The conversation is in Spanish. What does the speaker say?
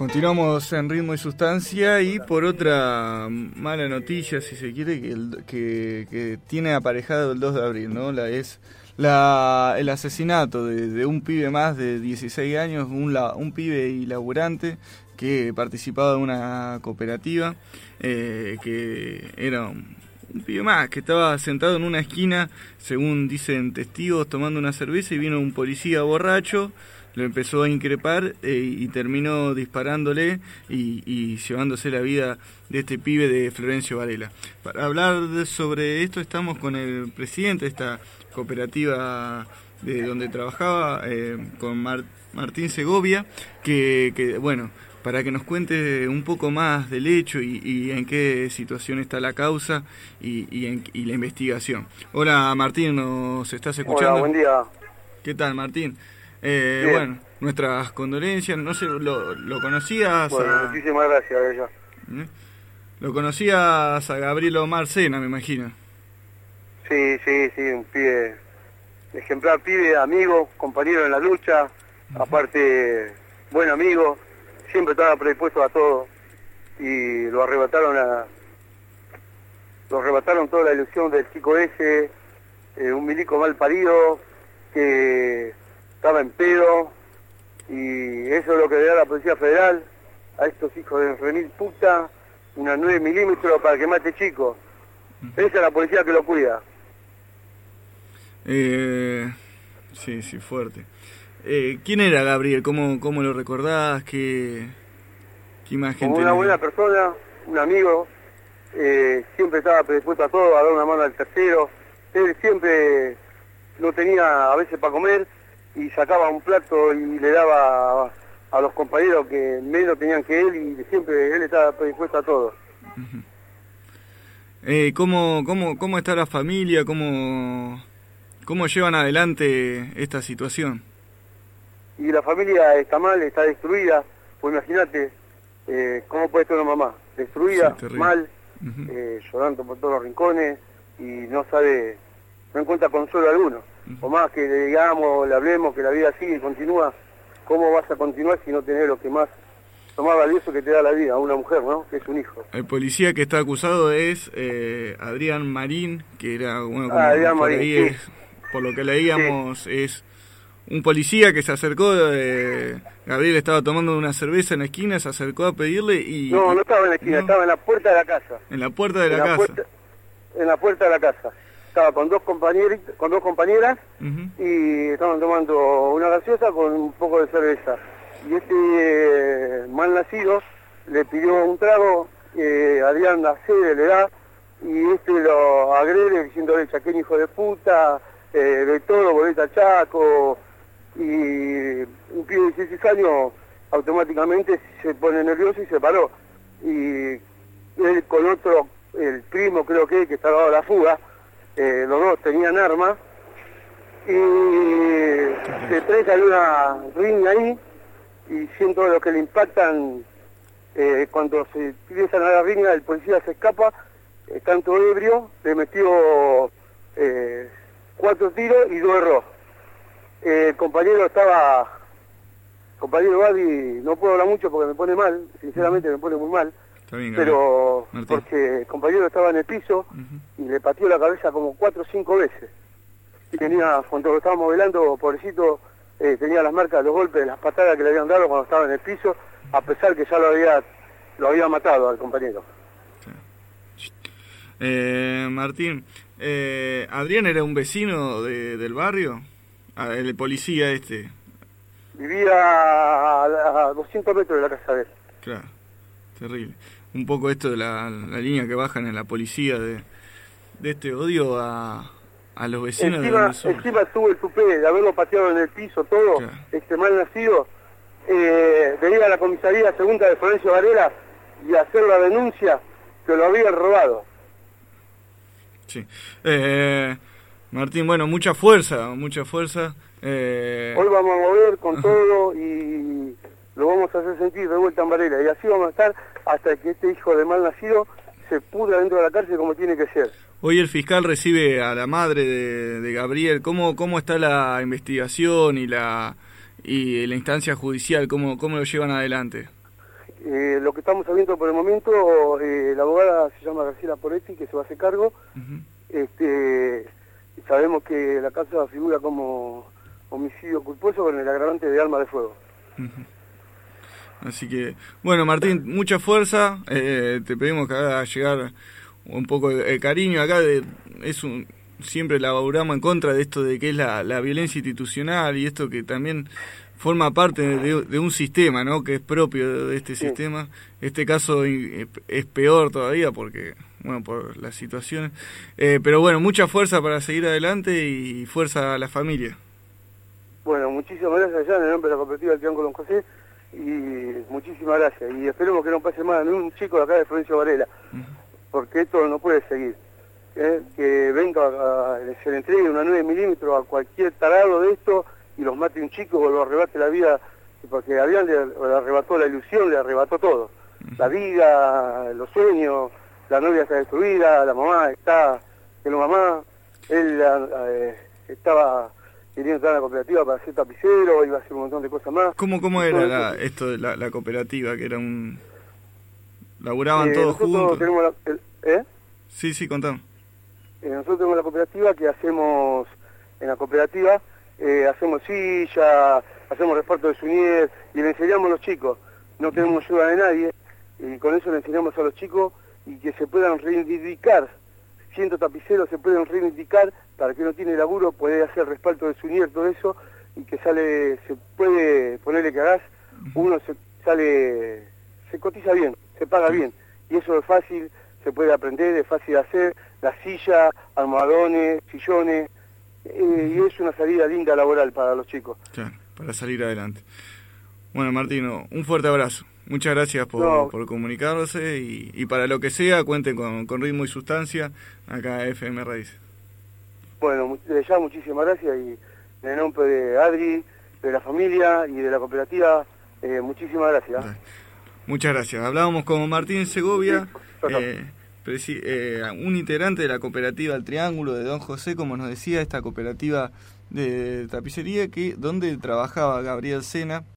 Continuamos en Ritmo y Sustancia y por otra mala noticia, si se quiere, que tiene aparejado el 2 de abril, ¿no? El asesinato de un pibe más de 16 años, un pibe y laburante que participaba de una cooperativa, que era un pibe más, que estaba sentado en una esquina, según dicen testigos, tomando una cerveza y vino un policía borracho. Lo empezó a increpar y terminó disparándole y llevándose la vida de este pibe de Florencio Varela. Para hablar sobre esto estamos con el presidente de esta cooperativa de donde trabajaba, con Martín Segovia, que bueno, para que nos cuente un poco más del hecho y en qué situación está la causa y la investigación. Hola Martín, ¿nos estás escuchando? Hola, buen día. ¿Qué tal, Martín? Bueno, nuestras condolencias. No sé, ¿lo conocías? Bueno, muchísimas gracias a ella. ¿Lo conocías a Gabriel Omar Sena, me imagino? Sí, un pibe, ejemplar pibe, amigo, compañero en la lucha, aparte, buen amigo, siempre estaba predispuesto a todo y lo arrebataron toda la ilusión del chico ese, un milico mal parido que estaba en pedo, y eso es lo que le da la Policía Federal a estos hijos de remil puta, una 9 milímetros para que mate chicos. Esa es la policía que lo cuida. Sí, fuerte. ¿Quién era Gabriel? ¿Cómo lo recordás? ¿Qué imagen Como una buena persona, un amigo, siempre estaba predispuesto a todo, a dar una mano al tercero. Él siempre no tenía a veces para comer y sacaba un plato y le daba a los compañeros que menos tenían que él, y siempre él estaba predispuesto a todo. ¿Cómo está la familia? ¿Cómo llevan adelante esta situación? Y la familia está mal, está destruida. Pues imagínate, cómo puede estar una mamá destruida, sí, mal, llorando por todos los rincones y no encuentra consuelo alguno. O más que le digamos, le hablemos que la vida sigue y continúa, ¿cómo vas a continuar si no tenés lo más valioso que te da la vida, una mujer, ¿no? Que es un hijo. El policía que está acusado es Adrián Marín, que era uno como Adrián por Marín, ahí, sí. Por lo que leíamos, sí. Es un policía que se acercó, Gabriel estaba tomando una cerveza en la esquina, se acercó a pedirle y... No estaba en la esquina, estaba en la puerta de la casa. En la puerta de la casa. En la puerta de la casa. Estaba con dos compañeras y estaban tomando una gaseosa con un poco de cerveza. Y este mal nacido le pidió un trago, Adrián accede, le da, y este lo agrede diciéndole chaqueño hijo de puta, de todo, boleta Chaco, y un pibe de 16 años automáticamente se pone nervioso y se paró. Y él con otro, el primo creo que estaba dado la fuga, los dos tenían armas, y se trae una riña ahí, y siento lo que le impactan, cuando se empiezan a la riña, el policía se escapa, tanto ebrio, le metió 4 tiros y 2 erró. El compañero Badi, no puedo hablar mucho porque me pone mal, sinceramente me pone muy mal. Bien, pero Martín. Porque el compañero estaba en el piso y le pateó la cabeza como 4 o 5 veces. Y cuando lo estábamos velando, pobrecito, tenía las marcas de los golpes, de las patadas que le habían dado cuando estaba en el piso, a pesar que ya lo había matado al compañero. Martín, ¿Adrián era un vecino del barrio? El policía este. Vivía a 200 metros de la casa de él. Claro, terrible. Un poco esto de la línea que bajan en la policía de este odio a los vecinos. Encima tuvo el supé de haberlo pateado en el piso todo, claro. Este mal nacido, de ir a la comisaría segunda de Florencio Varela y hacer la denuncia que lo habían robado. Sí. Martín, bueno, mucha fuerza. Hoy vamos a mover con todo y lo vamos a hacer sentir de vuelta en Varela, y así vamos a estar hasta que este hijo de mal nacido se pudra dentro de la cárcel como tiene que ser. Hoy el fiscal recibe a la madre de Gabriel. ¿Cómo está la investigación y la instancia judicial? ¿Cómo lo llevan adelante? Lo que estamos sabiendo por el momento, la abogada se llama Graciela Poretti, que se va a hacer cargo. Sabemos que la causa figura como homicidio culposo con el agravante de arma de fuego. Así que, bueno, Martín, mucha fuerza. Te pedimos que hagas llegar un poco de cariño acá. Siempre laburamos en contra de esto de que es la violencia institucional y esto que también forma parte de un sistema, ¿no? Que es propio de este sistema. Este caso es peor todavía porque, bueno, por las situaciones. Pero bueno, mucha fuerza para seguir adelante y fuerza a la familia. Bueno, muchísimas gracias allá en el nombre de la cooperativa del Triángulo Don José y muchísimas gracias. Y esperemos que no pase más ni un chico de acá de Florencio Varela, porque esto no puede seguir. Que venga, se le entregue una 9 milímetros a cualquier tarado de esto y los mate un chico o lo arrebate la vida, porque a Adrián le arrebató la ilusión, le arrebató todo. La vida, los sueños, la novia está destruida, la mamá está, que la mamá, él estaba queriendo entrar a la cooperativa para ser tapicero, iba a hacer un montón de cosas más. ¿Cómo era esto de la cooperativa? Que era un... ¿Laburaban todos juntos? Tenemos Sí, contame. Nosotros tenemos la cooperativa que hacemos, en la cooperativa, hacemos silla, hacemos reparto de sunier y le enseñamos a los chicos. No tenemos ayuda de nadie y con eso le enseñamos a los chicos y que se puedan reivindicar. Siendo tapiceros se pueden reivindicar para que no tiene laburo, puede hacer respaldo de sunier, todo eso, y que se puede ponerle que hagas, uno se cotiza bien, se paga bien, y eso es fácil, se puede aprender, es fácil de hacer, la silla, almohadones, sillones, y es una salida linda laboral para los chicos. Claro, para salir adelante. Bueno, Martino, un fuerte abrazo. Muchas gracias por comunicarse y para lo que sea, cuenten con Ritmo y Sustancia, acá FM Raíces. Bueno, desde ya muchísimas gracias y en el nombre de Adri, de la familia y de la cooperativa, muchísimas gracias. Muchas gracias. Hablábamos con Martín Segovia, un integrante de la cooperativa El Triángulo de Don José, como nos decía, esta cooperativa de tapicería donde trabajaba Gabriel Sena.